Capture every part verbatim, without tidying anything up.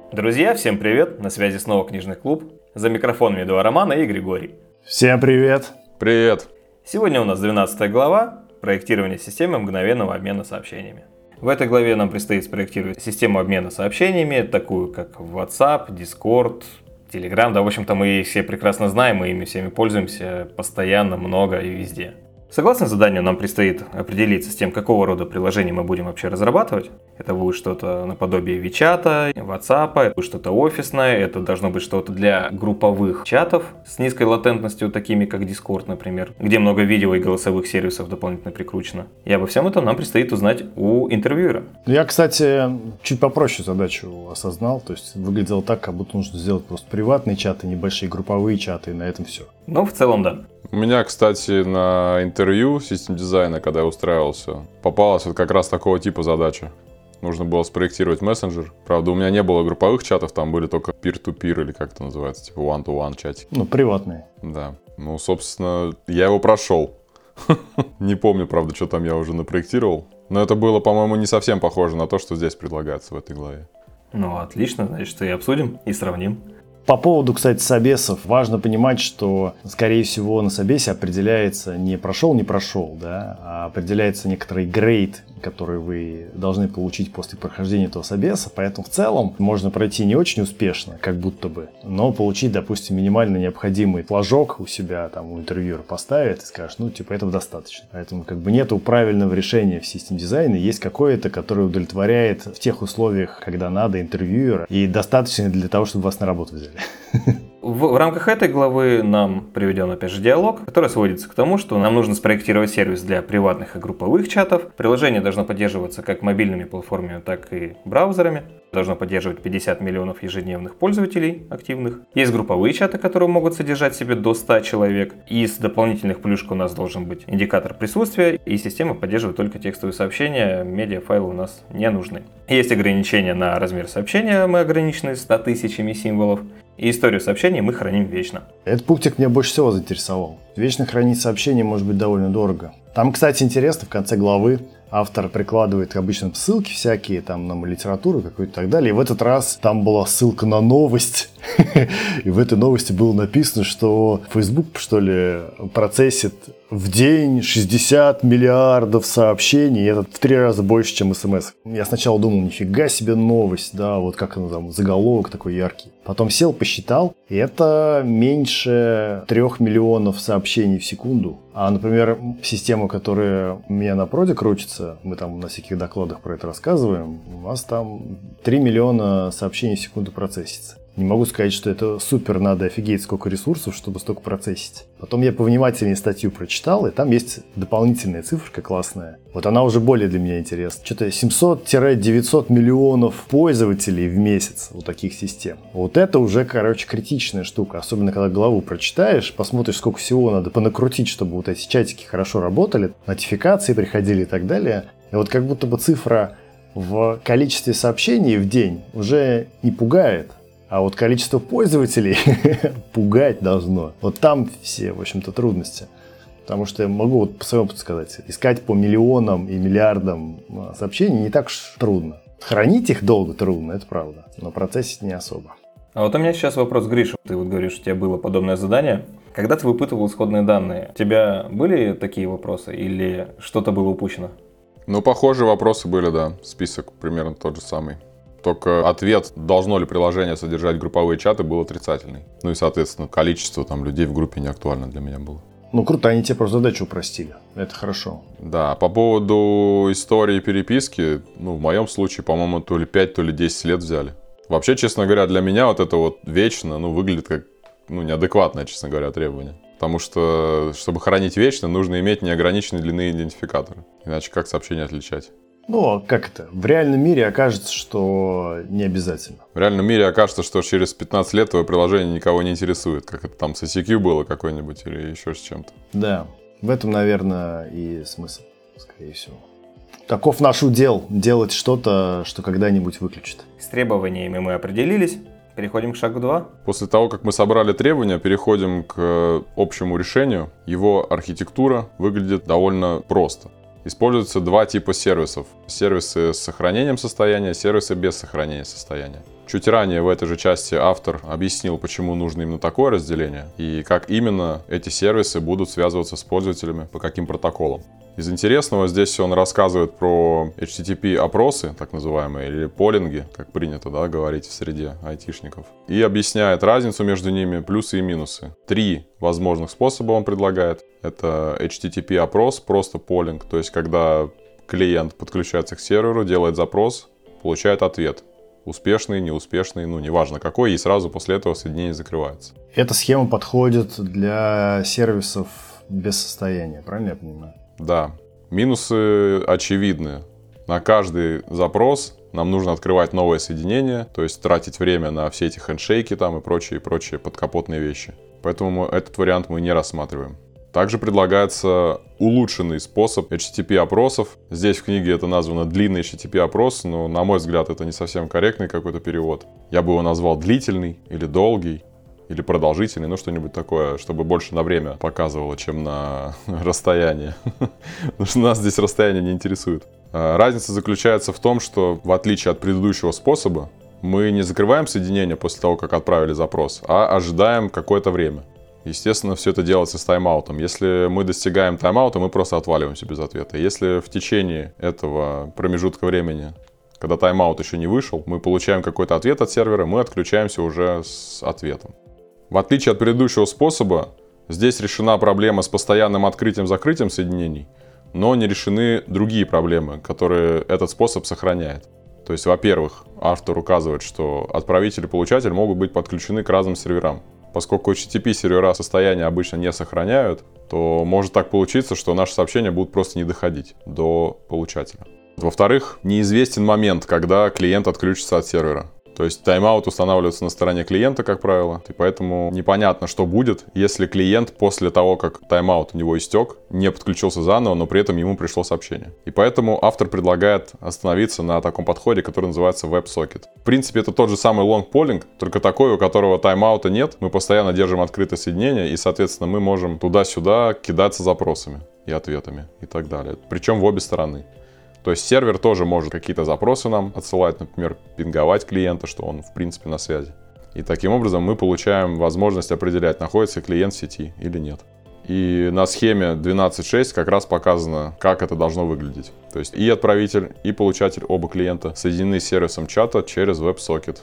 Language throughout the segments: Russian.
Друзья, всем привет! На связи снова Книжный клуб. За микрофонами два Романа и Григорий. Всем привет! Привет! Сегодня у нас двенадцатая глава «Проектирование системы мгновенного обмена сообщениями». В этой главе нам предстоит спроектировать систему обмена сообщениями, такую как WhatsApp, Discord, Telegram. Да, в общем-то, мы их все прекрасно знаем, мы ими всеми пользуемся постоянно, много и везде. Согласно заданию, нам предстоит определиться с тем, какого рода приложение мы будем вообще разрабатывать. Это будет что-то наподобие Вичата, WhatsApp, это будет что-то офисное, это должно быть что-то для групповых чатов с низкой латентностью, такими как Discord, например, где много видео и голосовых сервисов дополнительно прикручено. И обо всем этом нам предстоит узнать у интервьюера. Я, кстати, чуть попроще задачу осознал, то есть выглядело так, как будто нужно сделать просто приватные чаты, небольшие групповые чаты, и на этом все. Ну, в целом, да. У меня, кстати, на интервью систем дизайна, когда я устраивался, попалась вот как раз такого типа задача. Нужно было спроектировать мессенджер. Правда, у меня не было групповых чатов, там были только peer-to-peer, или как это называется, типа one-to-one чатики. Ну, приватные. Да. Ну, собственно, я его прошел. Не помню, правда, что там я уже напроектировал. Но это было, по-моему, не совсем похоже на то, что здесь предлагается в этой главе. Ну, отлично, значит, что и обсудим, и сравним. По поводу, кстати, собесов, важно понимать, что, скорее всего, на собесе определяется не прошел, не прошел, да, а определяется некоторый грейд, который вы должны получить после прохождения этого собеса. Поэтому в целом можно пройти не очень успешно, как будто бы, но получить, допустим, минимально необходимый флажок у себя, там, у интервьюера поставит и скажет, ну, типа, этого достаточно. Поэтому как бы нету правильного решения в систем дизайне, есть какое-то, которое удовлетворяет в тех условиях, когда надо интервьюера, и достаточно для того, чтобы вас на работу взяли. В, в рамках этой главы нам приведен, опять же, диалог, который сводится к тому, что нам нужно спроектировать сервис для приватных и групповых чатов. Приложение должно поддерживаться как мобильными платформами, так и браузерами. Должно поддерживать пятьдесят миллионов ежедневных пользователей активных. Есть групповые чаты, которые могут содержать в себе до ста человек. Из дополнительных плюшек у нас должен быть индикатор присутствия, и система поддерживает только текстовые сообщения, медиафайлы у нас не нужны. Есть ограничения на размер сообщения, мы ограничены ста тысячами символов. И историю сообщений мы храним вечно. Этот пунктик меня больше всего заинтересовал. Вечно хранить сообщения может быть довольно дорого. Там, кстати, интересно, в конце главы автор прикладывает обычно ссылки всякие, там, на литературу какую-то и так далее. И в этот раз там была ссылка на новость. И в этой новости было написано, что Facebook, что ли, процессит в день шестьдесят миллиардов сообщений. И это в три раза больше, чем смс. Я сначала думал, нифига себе новость, да, вот как она там, заголовок такой яркий. Потом сел, посчитал, и это меньше трех миллионов сообщений в секунду. А, например, система, которая у меня на проде крутится, мы там на всяких докладах про это рассказываем, у нас там три миллиона сообщений в секунду процессится. Не могу сказать, что это супер, надо офигеть сколько ресурсов, чтобы столько процессить. Потом я повнимательнее статью прочитал, и там есть дополнительная циферка классная. Вот она уже более для меня интересна. Что-то семьсот-девятьсот миллионов пользователей в месяц у таких систем. Вот это уже, короче, критичная штука. Особенно, когда главу прочитаешь, посмотришь, сколько всего надо понакрутить, чтобы вот эти чатики хорошо работали, нотификации приходили и так далее. И вот как будто бы цифра в количестве сообщений в день уже не пугает. А вот количество пользователей пугать должно. Вот там все, в общем-то, трудности. Потому что я могу вот по своему опыту сказать, искать по миллионам и миллиардам сообщений не так уж трудно. Хранить их долго трудно, это правда, но процессить не особо. А вот у меня сейчас вопрос, Гриша. Ты вот говоришь, у тебя было подобное задание. Когда ты выпытывал исходные данные, у тебя были такие вопросы или что-то было упущено? Ну, похожие вопросы были, да. Список примерно тот же самый. Только ответ, должно ли приложение содержать групповые чаты, был отрицательный. Ну и, соответственно, количество там людей в группе не актуально для меня было. Ну, круто, они тебе просто задачу упростили. Это хорошо. Да, по поводу истории переписки, ну, в моем случае, по-моему, то ли пять, то ли десять лет взяли. Вообще, честно говоря, для меня вот это вот вечно, ну, выглядит как, ну, неадекватное, честно говоря, требование. Потому что, чтобы хранить вечно, нужно иметь неограниченной длины идентификатора. Иначе как сообщение отличать? Ну, а как это? В реальном мире окажется, что не обязательно. В реальном мире окажется, что через пятнадцать лет твое приложение никого не интересует. Как это там с ай си кью было какой-нибудь или еще с чем-то. Да, в этом, наверное, и смысл, скорее всего. Таков наш удел – делать что-то, что когда-нибудь выключит. С требованиями мы определились. Переходим к шагу два. После того, как мы собрали требования, переходим к общему решению. Его архитектура выглядит довольно просто. Используются два типа сервисов. Сервисы с сохранением состояния, сервисы без сохранения состояния. Чуть ранее в этой же части автор объяснил, почему нужно именно такое разделение и как именно эти сервисы будут связываться с пользователями, по каким протоколам. Из интересного здесь он рассказывает про эйч ти ти пи-опросы, так называемые, или полинги, как принято, да, говорить в среде айтишников. И объясняет разницу между ними, плюсы и минусы. Три возможных способа он предлагает. Это эйч ти ти пи-опрос, просто полинг, то есть когда клиент подключается к серверу, делает запрос, получает ответ. Успешный, неуспешный, ну, неважно какой, и сразу после этого соединение закрывается. Эта схема подходит для сервисов без состояния, правильно я понимаю? Да. Минусы очевидны. На каждый запрос нам нужно открывать новое соединение, то есть тратить время на все эти хендшейки там и прочие, прочие подкапотные вещи. Поэтому этот вариант мы не рассматриваем. Также предлагается улучшенный способ эйч ти ти пи-опросов. Здесь в книге это названо длинный эйч ти ти пи-опрос, но, на мой взгляд, это не совсем корректный какой-то перевод. Я бы его назвал длительный или долгий, или продолжительный, ну что-нибудь такое, чтобы больше на время показывало, чем на расстояние. Потому что нас здесь расстояние не интересует. Разница заключается в том, что в отличие от предыдущего способа, мы не закрываем соединение после того, как отправили запрос, а ожидаем какое-то время. Естественно, все это делается с тайм-аутом. Если мы достигаем тайм-аута, мы просто отваливаемся без ответа. Если в течение этого промежутка времени, когда тайм-аут еще не вышел, мы получаем какой-то ответ от сервера, мы отключаемся уже с ответом. В отличие от предыдущего способа, здесь решена проблема с постоянным открытием-закрытием соединений, но не решены другие проблемы, которые этот способ сохраняет. То есть, во-первых, автор указывает, что отправитель и получатель могут быть подключены к разным серверам. Поскольку эйч ти ти пи-сервера состояния обычно не сохраняют, то может так получиться, что наши сообщения будут просто не доходить до получателя. Во-вторых, неизвестен момент, когда клиент отключится от сервера. То есть тайм-аут устанавливается на стороне клиента, как правило, и поэтому непонятно, что будет, если клиент после того, как тайм-аут у него истек, не подключился заново, но при этом ему пришло сообщение. И поэтому автор предлагает остановиться на таком подходе, который называется WebSocket. В принципе, это тот же самый long polling, только такой, у которого тайм-аута нет. Мы постоянно держим открытое соединение, и, соответственно, мы можем туда-сюда кидаться запросами и ответами и так далее. Причем в обе стороны. То есть сервер тоже может какие-то запросы нам отсылать, например, пинговать клиента, что он в принципе на связи. И таким образом мы получаем возможность определять, находится клиент в сети или нет. И на схеме двенадцать шесть как раз показано, как это должно выглядеть. То есть и отправитель, и получатель, оба клиента соединены с сервисом чата через WebSocket.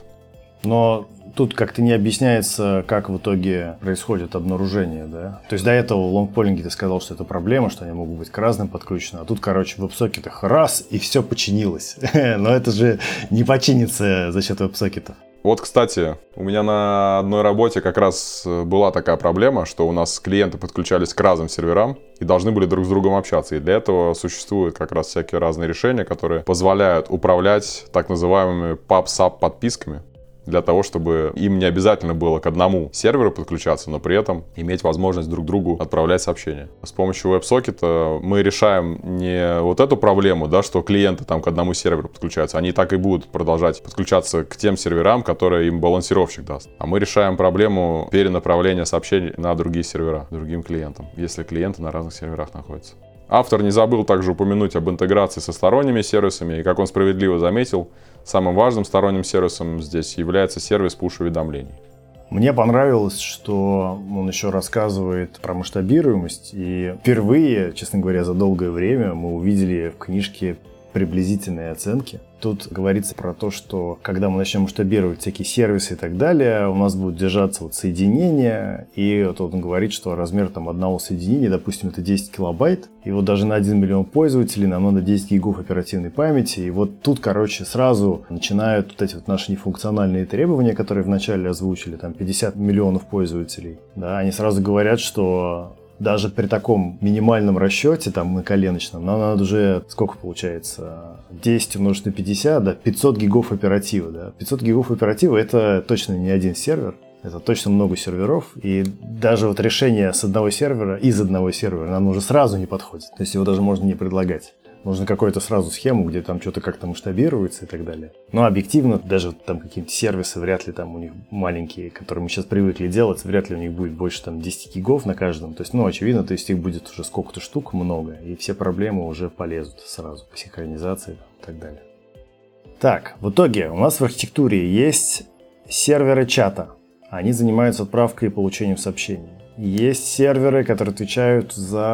Но тут как-то не объясняется, как в итоге происходит обнаружение, да? То есть до этого в лонгполинге ты сказал, что это проблема, что они могут быть к разным подключены, а тут, короче, в веб-сокетах раз, и все починилось. Но это же не починится за счет веб-сокетов. Вот, кстати, у меня на одной работе как раз была такая проблема, что у нас клиенты подключались к разным серверам и должны были друг с другом общаться. И для этого существуют как раз всякие разные решения, которые позволяют управлять так называемыми паб-саб подписками, для того, чтобы им не обязательно было к одному серверу подключаться, но при этом иметь возможность друг другу отправлять сообщения. С помощью WebSocket мы решаем не вот эту проблему, да, что клиенты там к одному серверу подключаются, они так и будут продолжать подключаться к тем серверам, которые им балансировщик даст. А мы решаем проблему перенаправления сообщений на другие сервера, другим клиентам, если клиенты на разных серверах находятся. Автор не забыл также упомянуть об интеграции со сторонними сервисами, и, как он справедливо заметил, самым важным сторонним сервисом здесь является сервис пуш-уведомлений. Мне понравилось, что он еще рассказывает про масштабируемость, и впервые, честно говоря, за долгое время мы увидели в книжке приблизительные оценки. Тут говорится про то, что когда мы начнем масштабировать всякие сервисы и так далее, у нас будут держаться вот соединения, и вот он говорит, что размер там одного соединения, допустим, это десять килобайт, и вот даже на один миллион пользователей нам надо десять гигов оперативной памяти, и вот тут, короче, сразу начинают вот эти вот наши нефункциональные требования, которые вначале озвучили, там пятьдесят миллионов пользователей, да, они сразу говорят, что даже при таком минимальном расчете, там, на коленочном, нам надо уже, сколько получается, десять умножить на пятьдесят, да, пятьсот гигов оперативы, да. пятьсот гигов оперативы — это точно не один сервер, это точно много серверов, и даже вот решение с одного сервера, из одного сервера нам уже сразу не подходит, то есть его даже можно не предлагать. Нужно какую-то сразу схему, где там что-то как-то масштабируется и так далее. Но объективно, даже там какие-то сервисы, вряд ли там у них маленькие, которые мы сейчас привыкли делать, вряд ли у них будет больше там десять гигов на каждом. То есть, ну, очевидно, то есть их будет уже сколько-то штук много, и все проблемы уже полезут сразу по синхронизации и так далее. Так, в итоге у нас в архитектуре есть серверы чата. Они занимаются отправкой и получением сообщений. Есть серверы, которые отвечают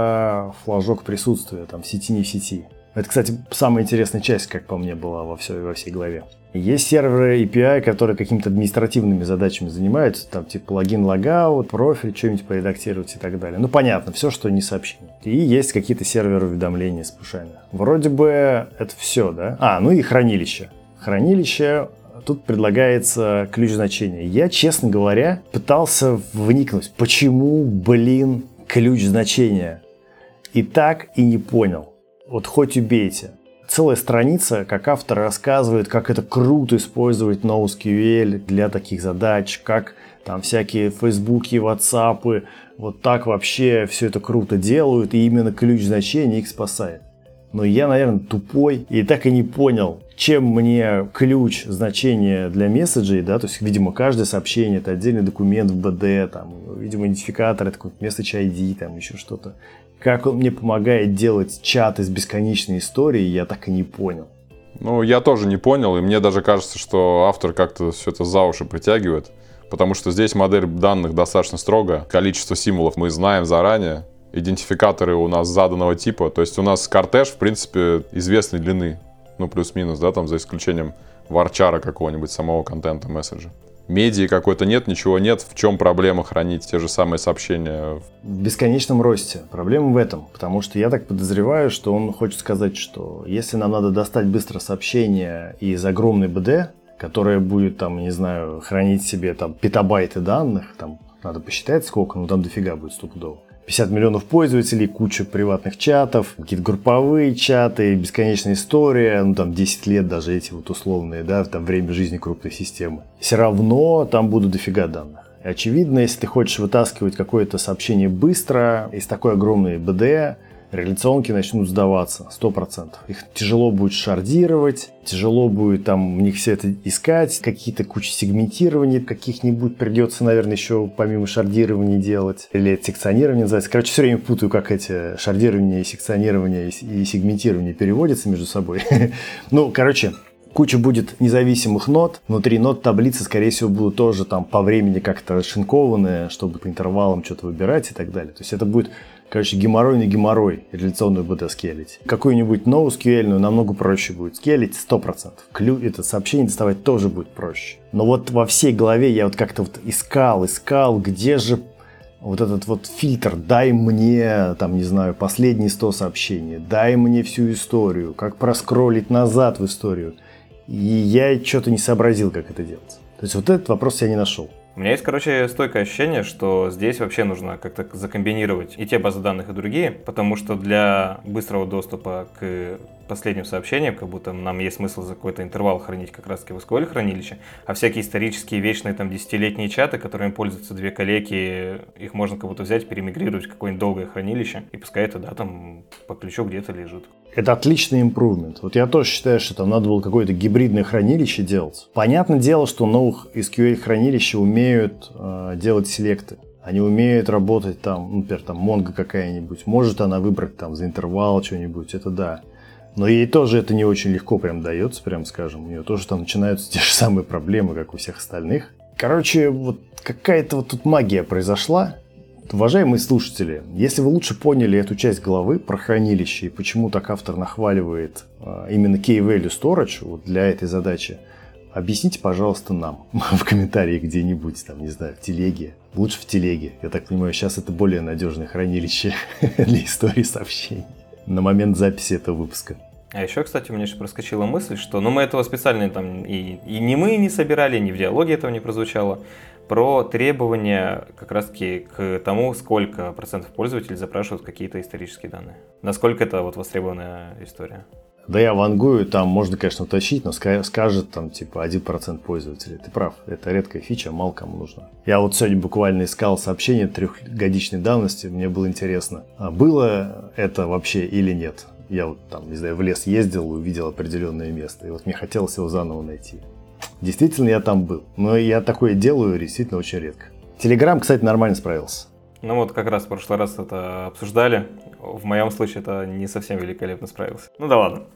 за флажок присутствия, там, в сети, не в сети. Это, кстати, самая интересная часть, как по мне, была во всей, во всей главе. Есть серверы эй пи ай, которые какими-то административными задачами занимаются, там, типа логин, логаут, профиль, что-нибудь поредактировать и так далее. Ну, понятно, все, что не сообщение. И есть какие-то серверы уведомления с пушами. Вроде бы это все, да? А, ну и хранилище. Хранилище, тут предлагается ключ значения. Я, честно говоря, пытался вникнуть, почему, блин, ключ значения. И так и не понял. Вот хоть убейте. Целая страница, как автор рассказывает, как это круто использовать NoSQL для таких задач, как там всякие фейсбуки, ватсапы, вот так вообще все это круто делают, и именно ключ значения их спасает. Но я, наверное, тупой и так и не понял, чем мне ключ значения для месседжей, да, то есть, видимо, каждое сообщение это отдельный документ в би ди, там, видимо, идентификатор, это какой-то месседж ай ди, там, еще что-то. Как он мне помогает делать чат из бесконечной истории, я так и не понял. Ну, я тоже не понял, и мне даже кажется, что автор как-то все это за уши притягивает, потому что здесь модель данных достаточно строгая, количество символов мы знаем заранее, идентификаторы у нас заданного типа, то есть у нас кортеж, в принципе, известной длины, ну, плюс-минус, да, там, за исключением варчара какого-нибудь, самого контента месседжа. Медиа какой-то нет, ничего нет. В чем проблема хранить те же самые сообщения? В бесконечном росте. Проблема в этом. Потому что я так подозреваю, что он хочет сказать, что если нам надо достать быстро сообщение из огромной би ди, которая будет, там, не знаю, хранить себе там петабайты данных, там надо посчитать сколько, ну там дофига будет стопудово. пятьдесят миллионов пользователей, куча приватных чатов, какие-то групповые чаты, бесконечная история, ну там десять лет даже эти вот условные, да, там время жизни крупной системы. Все равно там будут дофига данных. И очевидно, если ты хочешь вытаскивать какое-то сообщение быстро из такой огромной би ди, реляционки начнут сдаваться сто процентов. Их тяжело будет шардировать, тяжело будет там в них все это искать, какие-то кучи сегментирований каких-нибудь придется, наверное, еще помимо шардирования делать. Или это секционирование называется. Короче, все время путаю, как эти шардирование, секционирование и сегментирование переводятся между собой. Ну, короче, куча будет независимых нод. Внутри нод таблицы, скорее всего, будут тоже там по времени как-то расшинкованные, чтобы по интервалам что-то выбирать и так далее. То есть это будет, короче, геморрой на геморрой реляционную би ди скелить. Какую-нибудь NoSQL намного проще будет скелить, сто процентов. Клю, это сообщение доставать тоже будет проще. Но вот во всей голове я вот как-то вот искал, искал, где же вот этот вот фильтр, дай мне, там, не знаю, последние сто сообщений, дай мне всю историю, как проскроллить назад в историю. И я что-то не сообразил, как это делать. То есть вот этот вопрос я не нашел. У меня есть, короче, стойкое ощущение, что здесь вообще нужно как-то закомбинировать и те базы данных, и другие, потому что для быстрого доступа к последним сообщениям, как будто нам есть смысл за какой-то интервал хранить как раз-таки в эс ку эль-хранилище, а всякие исторические, вечные, там, десятилетние чаты, которыми пользуются две коллеги, их можно как будто взять, перемигрировать в какое-нибудь долгое хранилище, и пускай это, да, там, по ключу где-то лежит. Это отличный импрувмент. Вот я тоже считаю, что там надо было какое-то гибридное хранилище делать. Понятное дело, что новых эс ку эль-хранилища умеют э, делать селекты. Они умеют работать там, например, там Mongo какая-нибудь. Может она выбрать там за интервал что-нибудь, это да. Но ей тоже это не очень легко прям дается, прям скажем. У нее тоже там начинаются те же самые проблемы, как у всех остальных. Короче, вот какая-то вот тут магия произошла. Уважаемые слушатели, если вы лучше поняли эту часть главы про хранилище и почему так автор нахваливает а, именно Key Value Storage вот для этой задачи, объясните, пожалуйста, нам в комментариях где-нибудь, там, не знаю, в телеге. Лучше в телеге. Я так понимаю, сейчас это более надежное хранилище для истории сообщений на момент записи этого выпуска. А еще, кстати, у меня еще проскочила мысль, что, ну, мы этого специально там и, и не мы не собирали, ни в диалоге этого не прозвучало, про требования как раз-таки к тому, сколько процентов пользователей запрашивают какие-то исторические данные. Насколько это вот востребованная история. Да я вангую, там можно, конечно, уточнить, но скажет там типа один процент пользователей. Ты прав, это редкая фича, мало кому нужна. Я вот сегодня буквально искал сообщение трехгодичной давности, мне было интересно, а было это вообще или нет. Я вот там, не знаю, в лес ездил, увидел определенное место, и вот мне хотелось его заново найти. Действительно, я там был, но я такое делаю действительно очень редко. Телеграм, кстати, нормально справился. Ну вот как раз в прошлый раз это обсуждали. В моем случае это не совсем великолепно справился. Ну да ладно.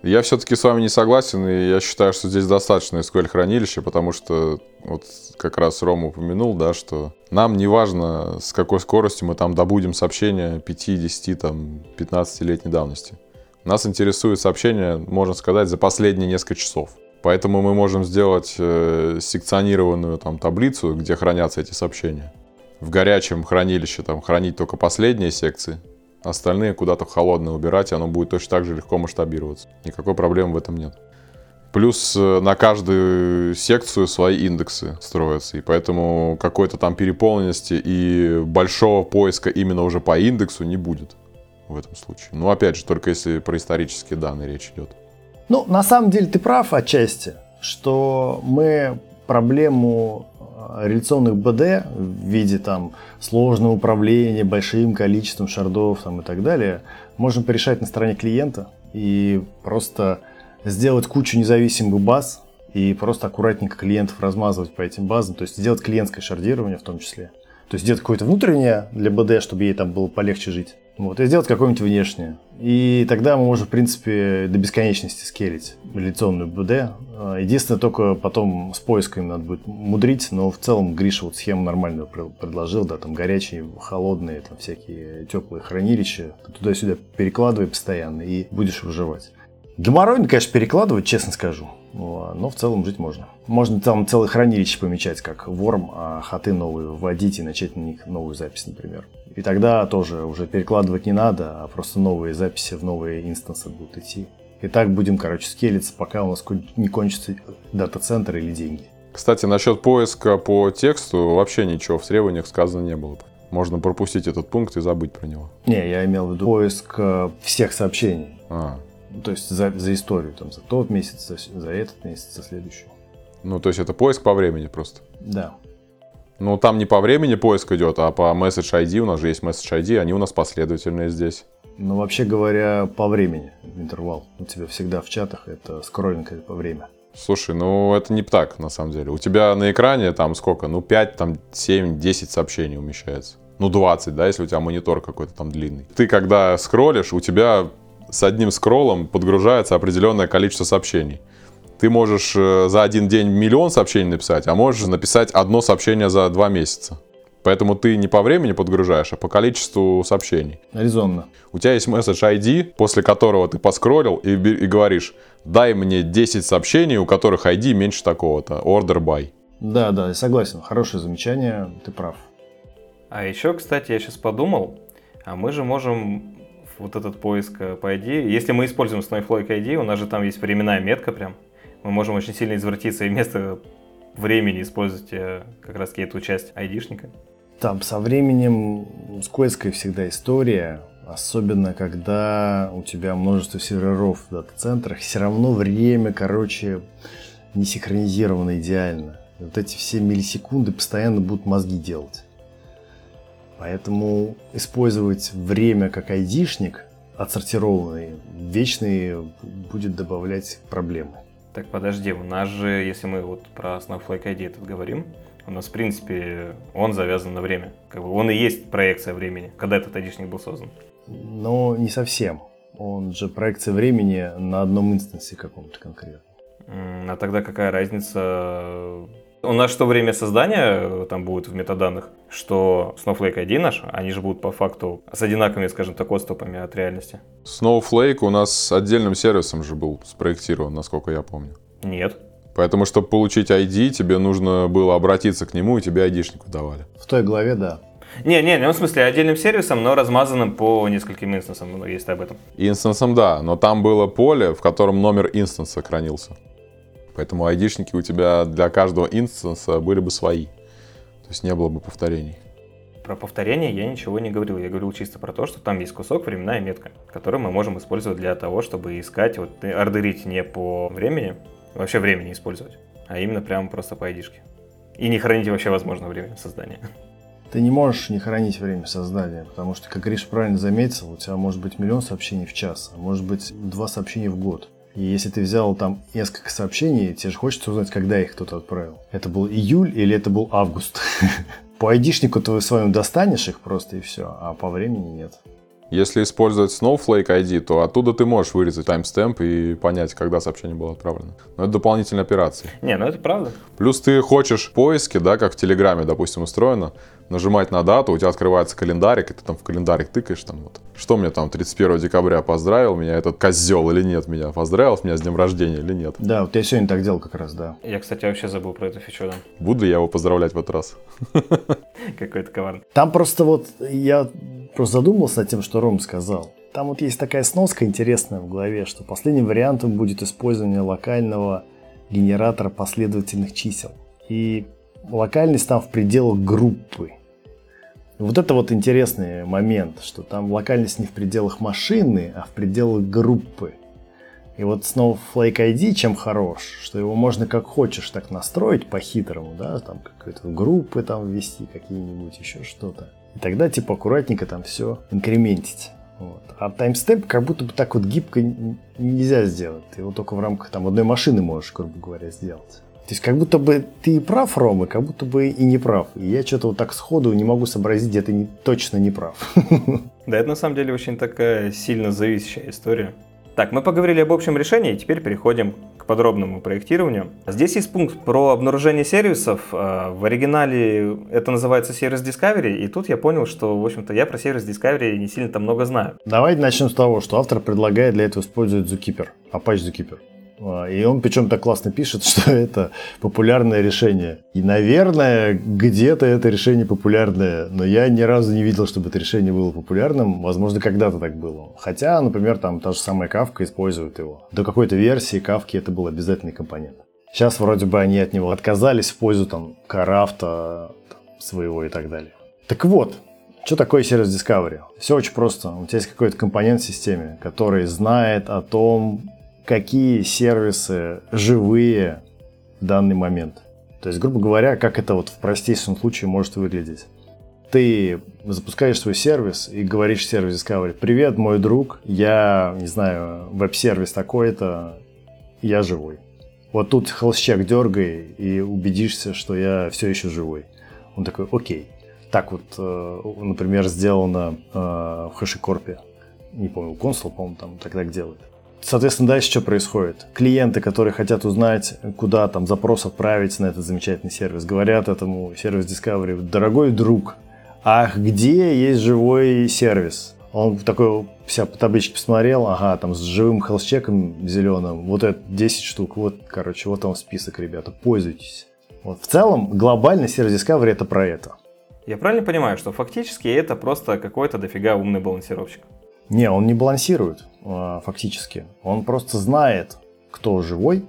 Я все-таки с вами не согласен, и я считаю, что здесь достаточно эс ку эль-хранилища, потому что вот как раз Рома упомянул, да, что нам не важно, с какой скоростью мы там добудем сообщения пять, десять, там, пятнадцатилетней давности. Нас интересует сообщение, можно сказать, за последние несколько часов. Поэтому мы можем сделать э, секционированную там таблицу, где хранятся эти сообщения. В горячем хранилище там хранить только последние секции, остальные куда-то в холодное убирать, и оно будет точно так же легко масштабироваться. Никакой проблемы в этом нет. Плюс на каждую секцию свои индексы строятся, и поэтому какой-то там переполненности и большого поиска именно уже по индексу не будет в этом случае. Ну, опять же, только если про исторические данные речь идет. Ну, на самом деле ты прав отчасти, что мы проблему реляционных бэ дэ в виде там сложного управления большим количеством шардов там, и так далее можем порешать на стороне клиента и просто сделать кучу независимых баз и просто аккуратненько клиентов размазывать по этим базам, то есть сделать клиентское шардирование в том числе. То есть сделать какое-то внутреннее для бэ дэ, чтобы ей там было полегче жить. Вот, и сделать какое-нибудь внешнее. И тогда мы можем, в принципе, до бесконечности скейлить реляционную бэ дэ. Единственное, только потом с поисками надо будет мудрить, но в целом Гриша вот схему нормальную предложил, да, там горячие, холодные, там всякие теплые хранилища. Ты туда-сюда перекладывай постоянно и будешь выживать. Геморройно, конечно, перекладывать, честно скажу, но в целом жить можно. Можно там целое хранилище помечать, как ворм, а хоты новые вводить и начать на них новую запись, например. И тогда тоже уже перекладывать не надо, а просто новые записи в новые инстансы будут идти. И так будем, короче, скейлиться, пока у нас не кончится дата-центр или деньги. Кстати, насчет поиска по тексту вообще ничего в требованиях сказано не было. Можно пропустить этот пункт и забыть про него. Не, я имел в виду поиск всех сообщений. А. То есть за, за историю, там, за тот месяц, за, за этот месяц, за следующий. Ну, то есть это поиск по времени просто? Да. Ну, там не по времени поиск идет, а по Message ай ди. У нас же есть Message ай ди, они у нас последовательные здесь. Ну, вообще говоря, по времени интервал. У тебя всегда в чатах это скроллинг по времени. Слушай, ну это не так, на самом деле. У тебя на экране там сколько? Ну, пять, там, семь, десять сообщений умещается. Ну, двадцать, да, если у тебя монитор какой-то там длинный. Ты когда скроллишь, у тебя с одним скроллом подгружается определенное количество сообщений. Ты можешь за один день миллион сообщений написать, а можешь написать одно сообщение за два месяца. Поэтому ты не по времени подгружаешь, а по количеству сообщений. Резонно. У тебя есть Message ай ди, после которого ты поскроллил и, и говоришь: дай мне десять сообщений, у которых ай ди меньше такого-то. Order by. Да, да, я согласен. Хорошее замечание, ты прав. А еще, кстати, я сейчас подумал, а мы же можем вот этот поиск по ай ди, если мы используем Snowflake ай ди, у нас же там есть временная метка прям, мы можем очень сильно извратиться и вместо времени использовать как раз эту часть айдишника. Там со временем скользкая всегда история, особенно когда у тебя множество серверов в дата-центрах, все равно время, короче, не синхронизировано идеально. И вот эти все миллисекунды постоянно будут мозги делать. Поэтому использовать время как айдишник, отсортированный, вечный, будет добавлять проблемы. Так подожди, у нас же, если мы вот про Snowflake ай ди этот говорим, у нас, в принципе, он завязан на время. Как бы он и есть проекция времени, когда этот айдишник был создан. Но не совсем. Он же проекция времени на одном инстансе каком-то конкретном. А тогда какая разница? У нас что время создания там будет в метаданных, что Snowflake ай ди наш, они же будут по факту с одинаковыми, скажем так, отступами от реальности. Snowflake у нас с отдельным сервисом же был спроектирован, насколько я помню. Нет. Поэтому, чтобы получить ай ди, тебе нужно было обратиться к нему, и тебе айдишник выдавали. В той главе, да. Не, не, не, в смысле отдельным сервисом, но размазанным по нескольким инстансам, ну, если об этом. Инстансом, да, но там было поле, в котором номер инстанса хранился. Поэтому айдишники у тебя для каждого инстанса были бы свои. То есть не было бы повторений. Про повторение я ничего не говорил. Я говорил чисто про то, что там есть кусок временная метка, который мы можем использовать для того, чтобы искать, вот, ордерить не по времени, вообще времени использовать, а именно прямо просто по айдишке. И не хранить вообще возможно время создания. Ты не можешь не хранить время создания, потому что, как Гриш правильно заметил, у тебя может быть миллион сообщений в час, а может быть два сообщения в год. И если ты взял там несколько сообщений, тебе же хочется узнать, когда их кто-то отправил. Это был июль или это был август? По айдишнику ты своему достанешь их просто и все, а по времени нет. Если использовать Snowflake ай ди, то оттуда ты можешь вырезать таймстемп и понять, когда сообщение было отправлено. Но это дополнительные операции. Не, ну это правда. Плюс ты хочешь поиски, да, как в Телеграме, допустим, устроено, нажимать на дату, у тебя открывается календарик, и ты там в календарик тыкаешь, там вот, что мне там тридцать первого декабря поздравил меня этот козел или нет, меня поздравил меня с днем рождения или нет. Да, вот я сегодня так делал как раз, да. Я, кстати, вообще забыл про эту фичу, да. Буду я его поздравлять в этот раз. Какой-то коварный. Там просто вот я просто задумался над тем, что Ром сказал. Там вот есть такая сноска интересная в голове, что последним вариантом будет использование локального генератора последовательных чисел. И локальность там в пределах группы. Вот это вот интересный момент, что там локальность не в пределах машины, а в пределах группы. И вот Snowflake ай ди чем хорош, что его можно как хочешь так настроить по-хитрому, да, там какие-то группы там ввести, какие-нибудь еще что-то. И тогда типа аккуратненько там все инкрементить. Вот. А таймстемп как будто бы так вот гибко нельзя сделать. Ты его только в рамках там одной машины можешь, грубо говоря, сделать. То есть как будто бы ты и прав, Рома, как будто бы и не прав. И я что-то вот так сходу не могу сообразить, где ты не, точно не прав. Да, это на самом деле очень такая сильно зависящая история. Так, мы поговорили об общем решении, теперь переходим к подробному проектированию. Здесь есть пункт про обнаружение сервисов. В оригинале это называется сервис Discovery, и тут я понял, что, в общем-то, я про сервис Discovery не сильно-то много знаю. Давайте начнем с того, что автор предлагает для этого использовать Zookeeper, Apache Zookeeper. И он причем так классно пишет, что это популярное решение. И, наверное, где-то это решение популярное, но я ни разу не видел, чтобы это решение было популярным. Возможно, когда-то так было. Хотя, например, там та же самая Kafka использует его. До какой-то версии Kafka это был обязательный компонент. Сейчас вроде бы они от него отказались в пользу там Крафта своего и так далее. Так вот, что такое сервис Discovery? Все очень просто. У тебя есть какой-то компонент в системе, который знает о том, какие сервисы живые в данный момент. То есть, грубо говоря, как это вот в простейшем случае может выглядеть. Ты запускаешь свой сервис и говоришь сервис Discovery: «Привет, мой друг, я, не знаю, веб-сервис такой-то, я живой. Вот тут health-check дергай и убедишься, что я все еще живой». Он такой: «Окей». Так вот, например, сделано в HashiCorp. Не помню, Consul, по-моему, там так так делает. Соответственно, дальше что происходит? Клиенты, которые хотят узнать, куда там запрос отправить на этот замечательный сервис, говорят этому сервис Discovery: «Дорогой друг, ах, где есть живой сервис?» Он такой вся по табличке посмотрел: ага, там с живым хелс-чеком зеленым, вот это десять штук, вот, короче, вот там список, ребята, пользуйтесь. Вот. В целом, глобально сервис Discovery это про это. Я правильно понимаю, что фактически это просто какой-то дофига умный балансировщик? Не, он не балансирует фактически. Он просто знает, кто живой,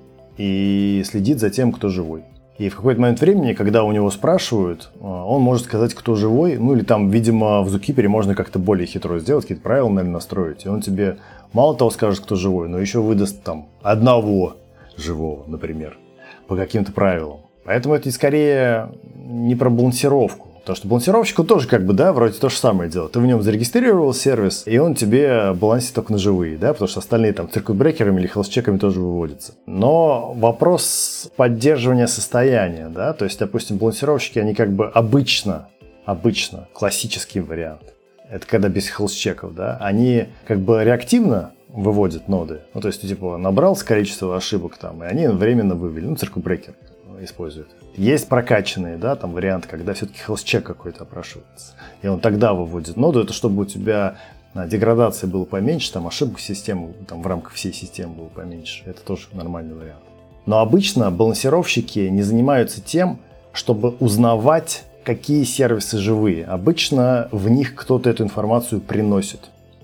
и следит за тем, кто живой. И в какой-то момент времени, когда у него спрашивают, он может сказать, кто живой. Ну или там, видимо, в Zookeeper можно как-то более хитро сделать, какие-то правила, наверное, настроить. И он тебе мало того скажет, кто живой, но еще выдаст там одного живого, например, по каким-то правилам. Поэтому это скорее не про балансировку. Потому что балансировщику тоже как бы, да, вроде то же самое делает. Ты в нем зарегистрировал сервис, и он тебе балансит только на живые, да, потому что остальные там циркут-брекерами или хелс-чеками тоже выводятся. Но вопрос поддерживания состояния, да, то есть, допустим, балансировщики, они как бы обычно, обычно, классический вариант, это когда без хелс-чеков, да, они как бы реактивно выводят ноды. Ну, то есть, ты типа набрал количество ошибок там, и они временно вывели, ну, циркут-брекер используют. Есть прокачанные, да, там варианты, когда все-таки хелс-чек какой-то опрашивается. И он тогда выводит ноду, это чтобы у тебя деградация была поменьше, там ошибок системы, там в рамках всей системы было поменьше. Это тоже нормальный вариант. Но обычно балансировщики не занимаются тем, чтобы узнавать, какие сервисы живые. Обычно в них кто-то эту информацию приносит.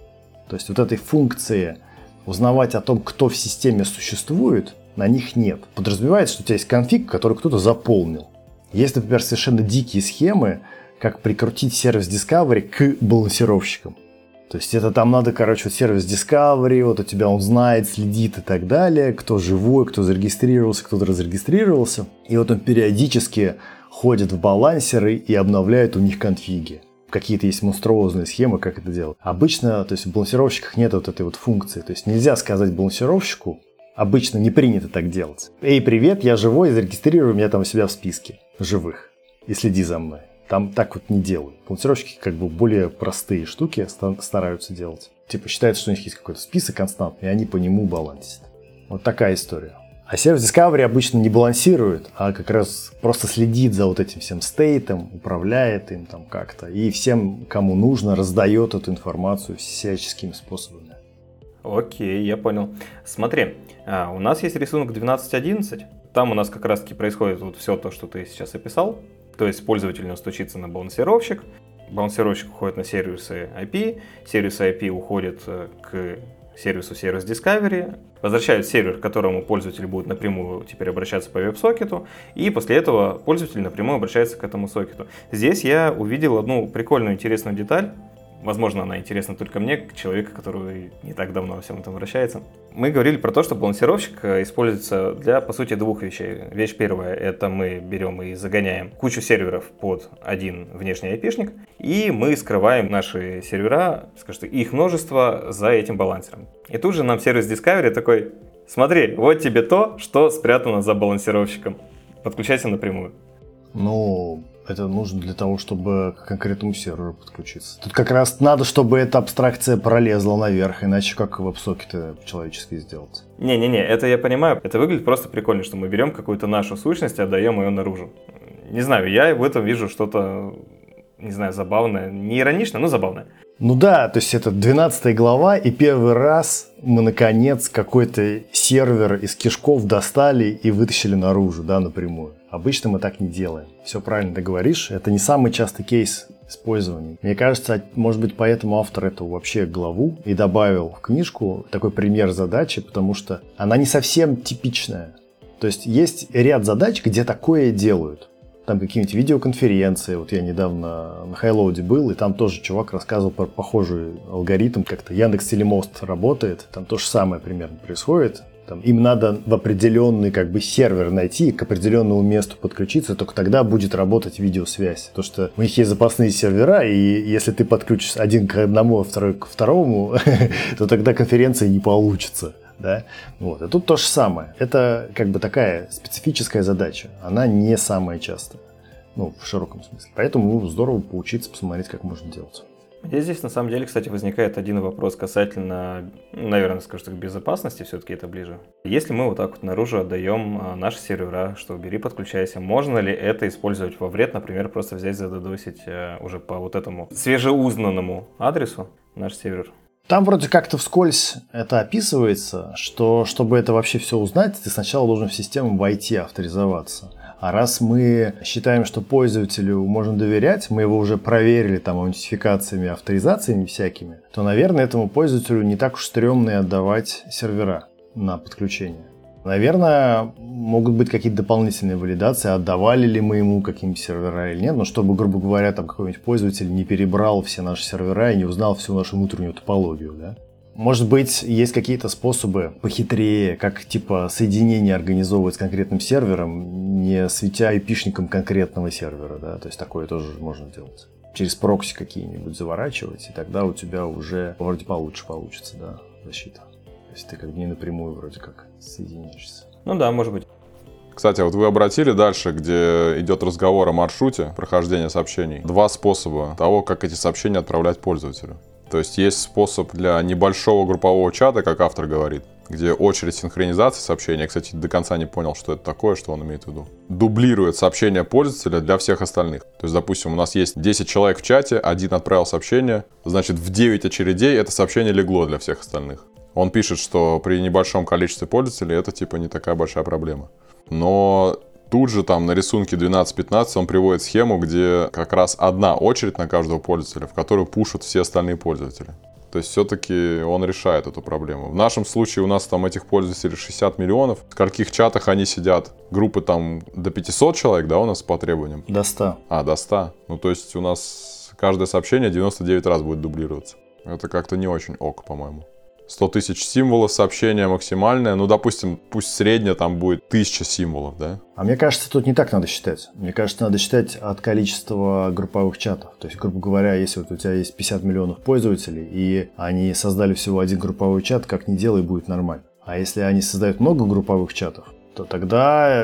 То есть вот этой функции узнавать о том, кто в системе существует, на них нет. Подразумевается, что у тебя есть конфиг, который кто-то заполнил. Есть, например, совершенно дикие схемы, как прикрутить сервис Discovery к балансировщикам. То есть это там надо, короче, вот сервис Discovery, вот у тебя он знает, следит и так далее, кто живой, кто зарегистрировался, кто-то разрегистрировался. И вот он периодически ходит в балансеры и обновляет у них конфиги. Какие-то есть монструозные схемы, как это делать. Обычно, то есть в балансировщиках нет вот этой вот функции. То есть нельзя сказать балансировщику, обычно не принято так делать: «Эй, привет, я живой, зарегистрируй меня там у себя в списке живых и следи за мной». Там так вот не делают. Балансировщики как бы более простые штуки стараются делать. Типа считается, что у них есть какой-то список константный, и они по нему балансят. Вот такая история. А сервис Discovery обычно не балансирует, а как раз просто следит за вот этим всем стейтом, управляет им там как-то. И всем, кому нужно, раздает эту информацию всяческими способами. Окей, я понял. Смотри, у нас есть рисунок двенадцать одиннадцать. Там у нас как раз-таки происходит вот все то, что ты сейчас описал. То есть пользователь у нас стучится на балансировщик, балансировщик уходит на сервисы ай пи, сервисы ай пи уходят к сервису сервис Discovery, возвращают сервер, к которому пользователь будет напрямую теперь обращаться по веб-сокету, и после этого пользователь напрямую обращается к этому сокету. Здесь я увидел одну прикольную, интересную деталь. Возможно, она интересна только мне, как человеку, который не так давно во всем этом вращается. Мы говорили про то, что балансировщик используется для, по сути, двух вещей. Вещь первая – это мы берем и загоняем кучу серверов под один внешний айпишник, и мы скрываем наши сервера, скажем, их множество за этим балансером. И тут же нам сервис Discovery такой: смотри, вот тебе то, что спрятано за балансировщиком. Подключайся напрямую. Ну... Это нужно для того, чтобы к конкретному серверу подключиться. Тут как раз надо, чтобы эта абстракция пролезла наверх, иначе как веб-сокеты человеческие сделать. Не-не-не, это я понимаю. Это выглядит просто прикольно, что мы берем какую-то нашу сущность и отдаем ее наружу. Не знаю, я в этом вижу что-то, не знаю, забавное. Не иронично, но забавное. Ну да, то есть это двенадцатая глава, и первый раз мы, наконец, какой-то сервер из кишков достали и вытащили наружу, да, напрямую. Обычно мы так не делаем. Все правильно ты говоришь, это не самый частый кейс использования. Мне кажется, может быть, поэтому автор эту вообще главу и добавил в книжку такой пример задачи, потому что она не совсем типичная. То есть есть ряд задач, где такое делают. Там какие-нибудь видеоконференции. Вот я недавно на Хайлоуде был, и там тоже чувак рассказывал про похожий алгоритм. Как-то Яндекс.Телемост работает, там то же самое примерно происходит. Там, им надо в определенный как бы сервер найти, к определенному месту подключиться, только тогда будет работать видеосвязь. Потому что у них есть запасные сервера, и если ты подключишь один к одному, а второй к второму, то тогда конференция не получится. Да? Вот. И тут то же самое. Это как бы такая специфическая задача. Она не самая частая. Ну, в широком смысле. Поэтому ну, здорово поучиться, посмотреть, как можно делать. Мне здесь на самом деле, кстати, возникает один вопрос касательно, наверное, скажу так, безопасности, все-таки это ближе. Если мы вот так вот наружу отдаем наши сервера, что бери, подключайся, можно ли это использовать во вред, например, просто взять, задодосить уже по вот этому свежеузнанному адресу наш сервер? Там вроде как-то вскользь это описывается, что чтобы это вообще все узнать, ты сначала должен в систему войти, авторизоваться. А раз мы считаем, что пользователю можно доверять, мы его уже проверили там аутентификациями, авторизациями всякими, то, наверное, этому пользователю не так уж стрёмно и отдавать сервера на подключение. Наверное, могут быть какие-то дополнительные валидации, отдавали ли мы ему какие-нибудь сервера или нет, но чтобы, грубо говоря, там какой-нибудь пользователь не перебрал все наши сервера и не узнал всю нашу внутреннюю топологию, да? Может быть, есть какие-то способы похитрее, как типа соединение организовывать с конкретным сервером, не светя айпишником конкретного сервера, да, то есть такое тоже можно делать. Через прокси какие-нибудь заворачивать, и тогда у тебя уже вроде получше получится, да, защита. То есть ты как бы не напрямую вроде как соединяешься. Ну да, может быть. Кстати, вот вы обратили дальше, где идет разговор о маршруте прохождения сообщений, два способа того, как эти сообщения отправлять пользователю. То есть есть способ для небольшого группового чата, как автор говорит, где очередь синхронизации сообщения, я, кстати, до конца не понял, что это такое, что он имеет в виду, дублирует сообщение пользователя для всех остальных. То есть, допустим, у нас есть десять человек в чате, один отправил сообщение, значит, в девять очередей это сообщение легло для всех остальных. Он пишет, что при небольшом количестве пользователей это типа не такая большая проблема. Но тут же там на рисунке двенадцать пятнадцать он приводит схему, где как раз одна очередь на каждого пользователя, в которую пушат все остальные пользователи. То есть все-таки он решает эту проблему. В нашем случае у нас там этих пользователей шестьдесят миллионов. В скольких чатах они сидят? Группы там до пятисот человек, да, у нас по требованиям? До ста. А, до ста. Ну, то есть у нас каждое сообщение девяносто девять раз будет дублироваться. Это как-то не очень ок, по-моему. сто тысяч символов, сообщение максимальное. Ну, допустим, пусть среднее там будет тысяча символов, да? А мне кажется, тут не так надо считать. Мне кажется, надо считать от количества групповых чатов. То есть, грубо говоря, если вот у тебя есть пятьдесят миллионов пользователей, и они создали всего один групповой чат, как ни делай, будет нормально. А если они создают много групповых чатов, то тогда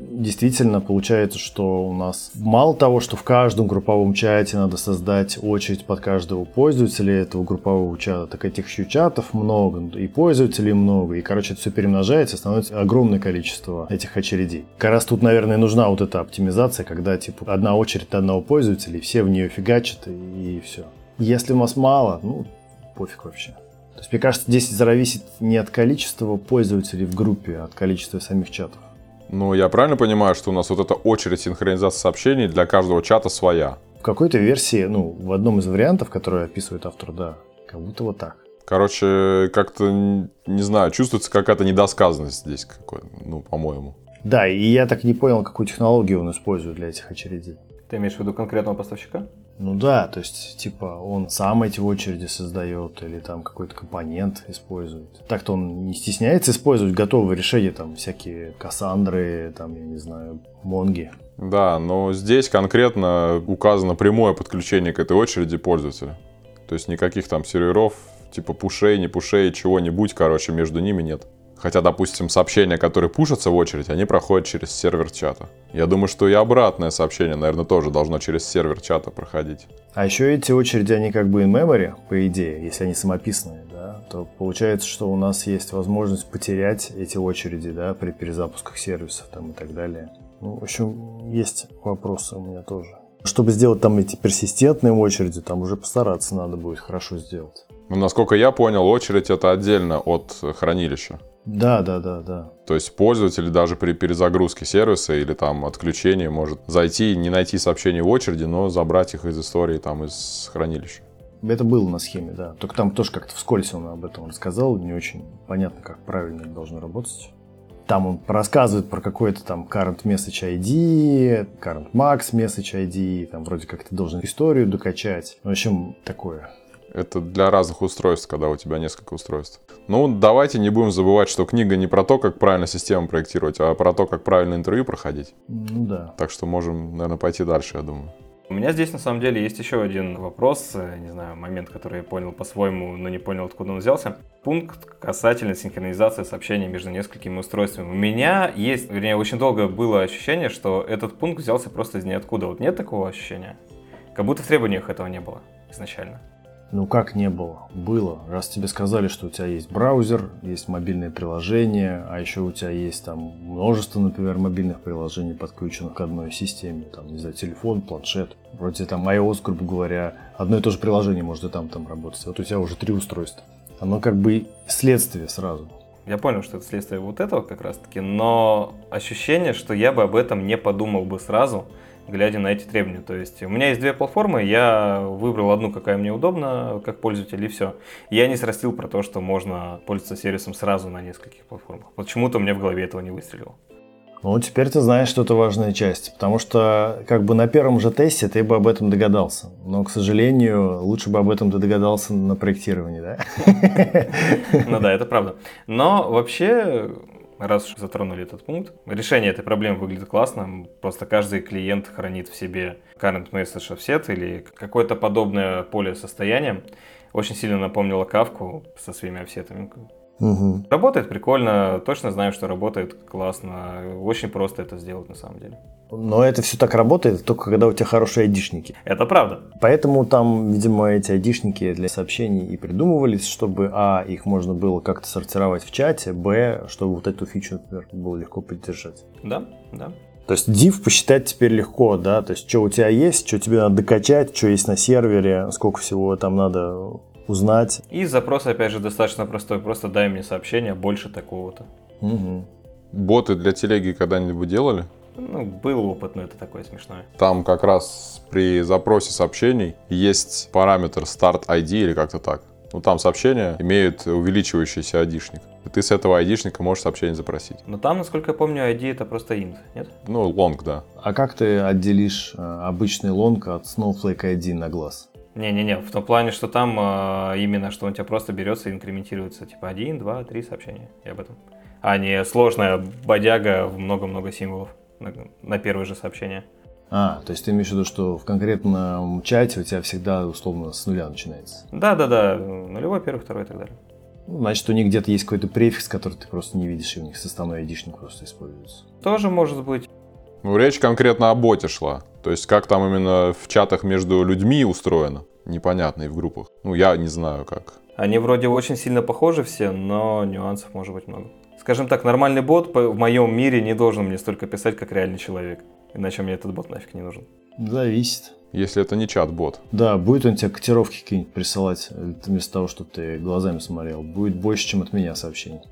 действительно получается, что у нас мало того, что в каждом групповом чате надо создать очередь под каждого пользователя этого группового чата, так этих еще чатов много, и пользователей много, и, короче, это все перемножается, становится огромное количество этих очередей. Как раз тут, наверное, нужна вот эта оптимизация, когда, типа, одна очередь одного пользователя, и все в нее фигачат, и, и все. Если у вас мало, ну, пофиг вообще. То есть, мне кажется, здесь зависит не от количества пользователей в группе, а от количества самих чатов. Ну, я правильно понимаю, что у нас вот эта очередь синхронизации сообщений для каждого чата своя? В какой-то версии, ну, в одном из вариантов, который описывает автор, да, как будто вот так. Короче, как-то, не знаю, чувствуется какая-то недосказанность здесь какой-то, ну, по-моему. Да, и я так не понял, какую технологию он использует для этих очередей. Ты имеешь в виду конкретного поставщика? Ну да, то есть, типа, он сам эти очереди создает или там какой-то компонент использует. Так-то он не стесняется использовать готовые решения, там, всякие Кассандры, там, я не знаю, Монги. Да, но здесь конкретно указано прямое подключение к этой очереди пользователя. То есть никаких там серверов, типа пушей, не пушей, чего-нибудь, короче, между ними нет. Хотя, допустим, сообщения, которые пушатся в очередь, они проходят через сервер чата. Я думаю, что и обратное сообщение, наверное, тоже должно через сервер чата проходить. А еще эти очереди, они как бы in-memory, по идее, если они самописные, да, то получается, что у нас есть возможность потерять эти очереди, да, при перезапусках сервисов там и так далее. Ну, в общем, есть вопросы у меня тоже. Чтобы сделать там эти персистентные очереди, там уже постараться надо будет хорошо сделать. Ну, насколько я понял, очередь это отдельно от хранилища. Да, да, да, да. То есть пользователь даже при перезагрузке сервиса или там отключении может зайти и не найти сообщения в очереди, но забрать их из истории, там, из хранилища. Это было на схеме, да. Только там тоже как-то вскользь он об этом рассказал, не очень понятно, как правильно это должно работать. Там он рассказывает про какой-то там current message ай ди, current max message ай ди, там вроде как ты должен историю докачать. В общем, такое. Это для разных устройств, когда у тебя несколько устройств. Ну, давайте не будем забывать, что книга не про то, как правильно систему проектировать, а про то, как правильно интервью проходить. Ну да. Так что можем, наверное, пойти дальше, я думаю. У меня здесь, на самом деле, есть еще один вопрос, не знаю, момент, который я понял по-своему, но не понял, откуда он взялся. Пункт касательно синхронизации сообщений между несколькими устройствами. У меня есть, вернее, очень долго было ощущение, что этот пункт взялся просто из ниоткуда. Вот нет такого ощущения? Как будто в требованиях этого не было изначально. Ну как не было? Было. Раз тебе сказали, что у тебя есть браузер, есть мобильное приложение, а еще у тебя есть там множество, например, мобильных приложений, подключенных к одной системе, там, не знаю, телефон, планшет. Вроде там iOS, грубо говоря, одно и то же приложение может и там, там работать. Вот у тебя уже три устройства. Оно как бы следствие сразу. Я понял, что это следствие вот этого как раз-таки, но ощущение, что я бы об этом не подумал бы сразу, глядя на эти требования. То есть у меня есть две платформы, я выбрал одну, какая мне удобна, как пользователь, и все. Я не срастил про то, что можно пользоваться сервисом сразу на нескольких платформах. Почему-то у меня в голове этого не выстрелило. Ну, теперь ты знаешь, что это важная часть, потому что как бы на первом же тесте ты бы об этом догадался. Но, к сожалению, лучше бы об этом ты догадался на проектировании, да? Ну да, это правда. Но вообще, раз уж затронули этот пункт, решение этой проблемы выглядит классно. Просто каждый клиент хранит в себе current message offset или какое-то подобное поле состояния. Очень сильно напомнило Kafka со своими офсетами. Угу. Работает прикольно, точно знаю, что работает классно. Очень просто это сделать на самом деле. Но это все так работает, только когда у тебя хорошие айдишники. Это правда. Поэтому там, видимо, эти айдишники для сообщений и придумывались, чтобы, а, их можно было как-то сортировать в чате, б, чтобы вот эту фичу, например, было легко поддержать. Да, да. То есть div посчитать теперь легко, да, то есть что у тебя есть, что тебе надо докачать, что есть на сервере, сколько всего там надо узнать. И запрос, опять же, достаточно простой. Просто дай мне сообщение больше такого-то. Угу. Боты для телеги когда-нибудь делали? Ну, был опыт, но это такое смешное. Там как раз при запросе сообщений есть параметр start ай ди или как-то так. Ну, там сообщения имеют увеличивающийся айдишник. И ты с этого айдишника можешь сообщение запросить. Но там, насколько я помню, ай ди это просто int, нет? Ну, long, да. А как ты отделишь обычный long от Snowflake ай ди на глаз? Не-не-не, в том плане, что там э, именно, что он тебя просто берется и инкрементируется. Типа один, два, три сообщения. Я об этом. А не сложная бодяга в много-много символов на, на первое же сообщение. А, то есть ты имеешь в виду, что в конкретном чате у тебя всегда условно с нуля начинается? Да-да-да, нулевой, первый, второй и так далее. Ну, значит, у них где-то есть какой-то префикс, который ты просто не видишь, и у них составной айдишник просто используется. Тоже может быть. Ну, речь конкретно о боте шла. То есть, как там именно в чатах между людьми устроено, непонятно, и в группах. Ну, я не знаю, как. Они вроде очень сильно похожи все, но нюансов может быть много. Скажем так, нормальный бот в моем мире не должен мне столько писать, как реальный человек. Иначе мне этот бот нафиг не нужен. Зависит. Если это не чат-бот. Да, будет он тебе котировки какие-нибудь присылать, вместо того, чтобы ты глазами смотрел. Будет больше, чем от меня сообщений.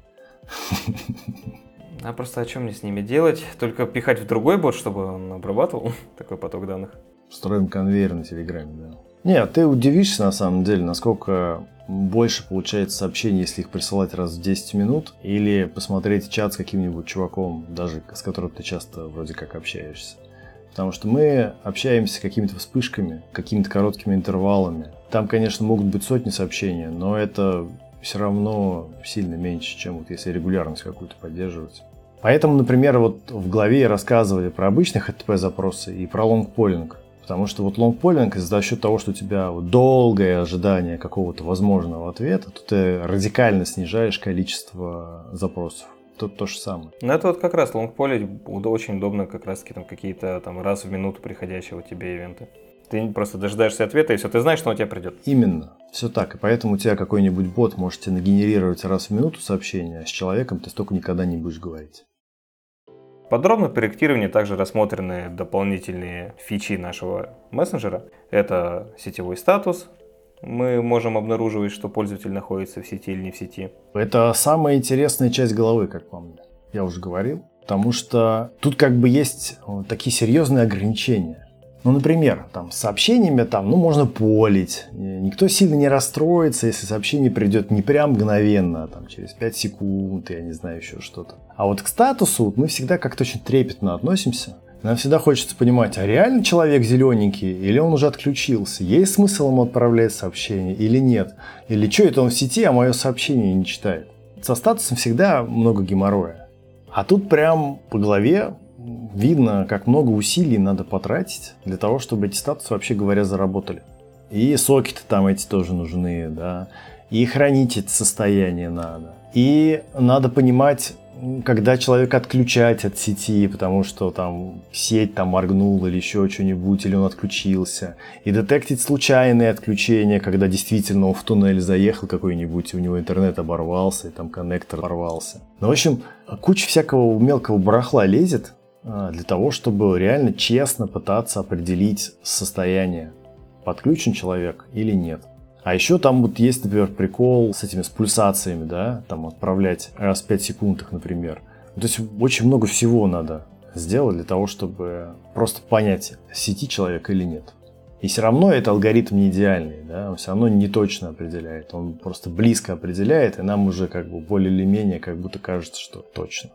А просто о чем мне с ними делать? Только пихать в другой бот, чтобы он обрабатывал такой поток данных? Строим конвейер на Телеграме, да. Нет, ты удивишься на самом деле, насколько больше получается сообщений, если их присылать раз в десять минут, или посмотреть чат с каким-нибудь чуваком, даже с которым ты часто вроде как общаешься. Потому что мы общаемся какими-то вспышками, какими-то короткими интервалами. Там, конечно, могут быть сотни сообщений, но это все равно сильно меньше, чем вот если регулярность какую-то поддерживать. Поэтому, например, вот в главе рассказывали про обычные эйч ти ти пи-запросы и про лонгполлинг. Потому что вот лонгполлинг за счет того, что у тебя вот долгое ожидание какого-то возможного ответа, то ты радикально снижаешь количество запросов. Тут то же самое. Ну это вот как раз лонгполлинг очень удобно, как раз таки там какие-то там раз в минуту приходящие у тебя ивенты. Ты просто дожидаешься ответа, и все, ты знаешь, что он у тебя придет. Именно. Все так. И поэтому у тебя какой-нибудь бот может тебе нагенерировать раз в минуту сообщения, а с человеком ты столько никогда не будешь говорить. Подробно в проектировании также рассмотрены дополнительные фичи нашего мессенджера. Это сетевой статус. Мы можем обнаруживать, что пользователь находится в сети или не в сети. Это самая интересная часть головы, как по мне. Я уже говорил. Потому что тут как бы есть такие серьезные ограничения. Ну, например, там, с сообщениями там, ну, можно полить. Никто сильно не расстроится, если сообщение придет не прям мгновенно, а там, через пять секунд, я не знаю, еще что-то. А вот к статусу мы всегда как-то очень трепетно относимся. Нам всегда хочется понимать, а реально человек зелененький, или он уже отключился? Есть смысл ему отправлять сообщение или нет? Или что это он в сети, а мое сообщение не читает? Со статусом всегда много геморроя. А тут прям по голове видно, как много усилий надо потратить для того, чтобы эти статусы, вообще говоря, заработали. И сокеты там эти тоже нужны, да. И хранить это состояние надо. И надо понимать, когда человека отключать от сети, потому что там сеть там моргнула или еще что-нибудь, или он отключился. И детектить случайные отключения, когда действительно он в туннель заехал какой-нибудь, и у него интернет оборвался, и там коннектор порвался. Ну, в общем, куча всякого мелкого барахла лезет для того, чтобы реально честно пытаться определить состояние, подключен человек или нет. А еще там вот есть, например, прикол с этими с пульсациями, да, там отправлять раз в пять секунд их, например. То есть очень много всего надо сделать для того, чтобы просто понять, в сети человек или нет. И все равно это алгоритм не идеальный, да, он все равно не точно определяет, он просто близко определяет, и нам уже как бы более или менее как будто кажется, что точно.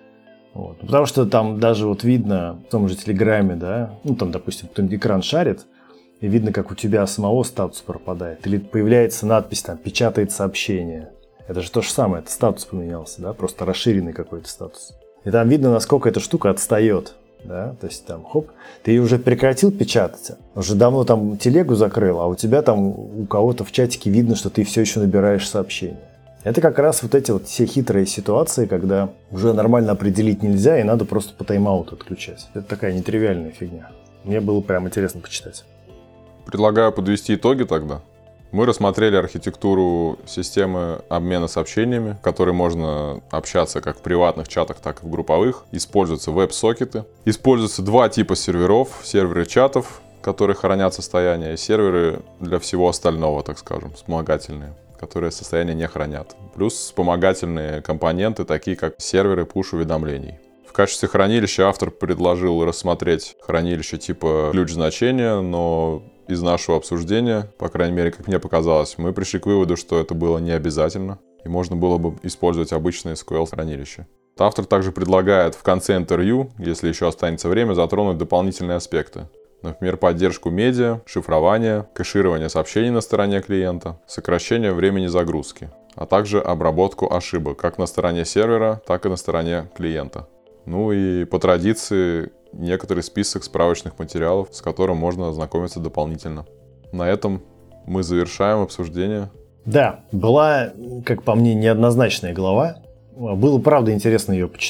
Вот. Потому что там даже вот видно в том же Телеграме, да, ну там, допустим, кто-нибудь экран шарит, и видно, как у тебя самого статус пропадает. Или появляется надпись, там, печатает сообщение. Это же то же самое, это статус поменялся, да, просто расширенный какой-то статус. И там видно, насколько эта штука отстает, да, то есть там, хоп, ты уже прекратил печатать, уже давно там телегу закрыл, а у тебя там у кого-то в чатике видно, что ты все еще набираешь сообщения. Это как раз вот эти вот все хитрые ситуации, когда уже нормально определить нельзя, и надо просто по тайм-ауту отключать. Это такая нетривиальная фигня. Мне было прям интересно почитать. Предлагаю подвести итоги тогда. Мы рассмотрели архитектуру системы обмена сообщениями, в которой можно общаться как в приватных чатах, так и в групповых. Используются веб-сокеты. Используются два типа серверов. Серверы чатов, которые хранят состояние, и серверы для всего остального, так скажем, вспомогательные, которые состояние не хранят. Плюс вспомогательные компоненты, такие как серверы push-уведомлений. В качестве хранилища автор предложил рассмотреть хранилище типа ключ-значения, но из нашего обсуждения, по крайней мере, как мне показалось, мы пришли к выводу, что это было не обязательно, и можно было бы использовать обычное эс ку эль-хранилище. Автор также предлагает в конце интервью, если еще останется время, затронуть дополнительные аспекты. Например, поддержку медиа, шифрование, кэширование сообщений на стороне клиента, сокращение времени загрузки, а также обработку ошибок как на стороне сервера, так и на стороне клиента. Ну и по традиции некоторый список справочных материалов, с которым можно ознакомиться дополнительно. На этом мы завершаем обсуждение. Да, была, как по мне, неоднозначная глава. Было, правда, интересно ее почитать.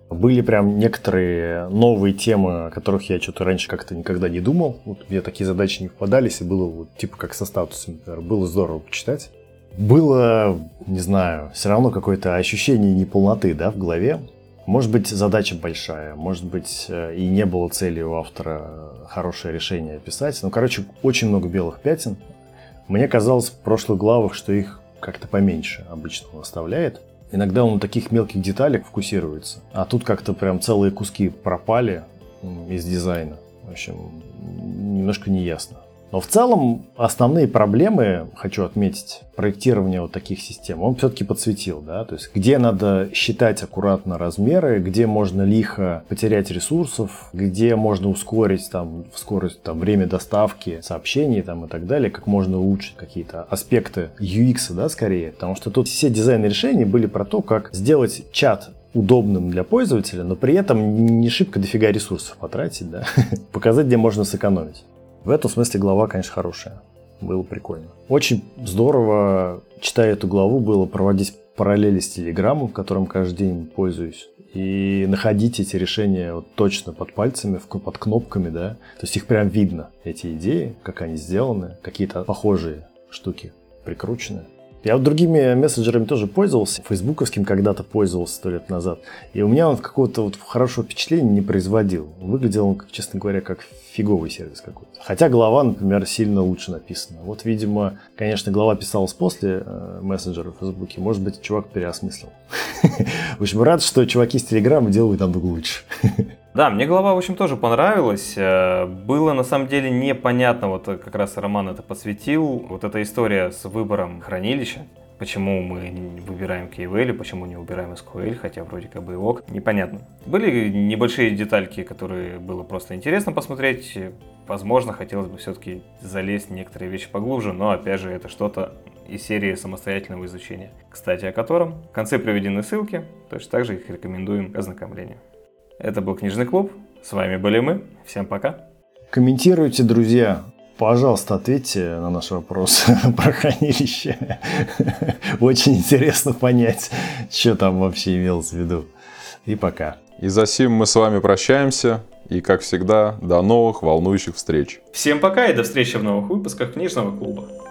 Были прям некоторые новые темы, о которых я что-то раньше как-то никогда не думал. Вот мне такие задачи не попадались, и было вот, типа как со статусом, например. Было здорово почитать. Было, не знаю, все равно какое-то ощущение неполноты, да, в голове. Может быть, задача большая, может быть, и не было цели у автора хорошее решение описать. Ну, короче, очень много белых пятен. Мне казалось в прошлых главах, что их как-то поменьше обычно он оставляет. Иногда он на таких мелких деталях фокусируется. А тут как-то прям целые куски пропали из дизайна. В общем, немножко неясно. Но в целом основные проблемы, хочу отметить, проектирования вот таких систем, он все-таки подсветил, да, то есть где надо считать аккуратно размеры, где можно лихо потерять ресурсов, где можно ускорить там скорость, там, время доставки сообщений там, и так далее, как можно улучшить какие-то аспекты ю экс, да, скорее, потому что тут все дизайны решений были про то, как сделать чат удобным для пользователя, но при этом не шибко дофига ресурсов потратить, да, показать, где можно сэкономить. В этом смысле глава, конечно, хорошая. Было прикольно. Очень здорово, читая эту главу, было проводить параллели с Телеграмом, которым каждый день пользуюсь. И находить эти решения вот точно под пальцами, под кнопками, да. То есть их прям видно, эти идеи, как они сделаны, какие-то похожие штуки прикручены. Я вот другими мессенджерами тоже пользовался. Фейсбуковским когда-то пользовался сто лет назад. И у меня он какого-то вот хорошего впечатления не производил. Выглядел он, честно говоря, как фиговый сервис какой-то. Хотя глава, например, сильно лучше написана. Вот, видимо, конечно, глава писалась после э, мессенджера в Фейсбуке. Может быть, чувак переосмыслил. В общем, рад, что чуваки с Телеграма делают намного лучше. Да, мне глава, в общем, тоже понравилась. Было, на самом деле, непонятно, вот как раз Роман это подсветил, вот эта история с выбором хранилища. Почему мы выбираем кей эл, почему не выбираем эс ку эль, хотя вроде как бы и ок, непонятно. Были небольшие детальки, которые было просто интересно посмотреть. Возможно, хотелось бы все-таки залезть в некоторые вещи поглубже, но, опять же, это что-то из серии самостоятельного изучения. Кстати, о котором в конце приведены ссылки, точно так же их рекомендуем к ознакомлению. Это был Книжный клуб, с вами были мы, всем пока. Комментируйте, друзья, пожалуйста, ответьте на наш вопрос про хранилище. Очень интересно понять, что там вообще имелось в виду. И пока. И за сим мы с вами прощаемся, и, как всегда, до новых волнующих встреч. Всем пока и до встречи в новых выпусках Книжного клуба.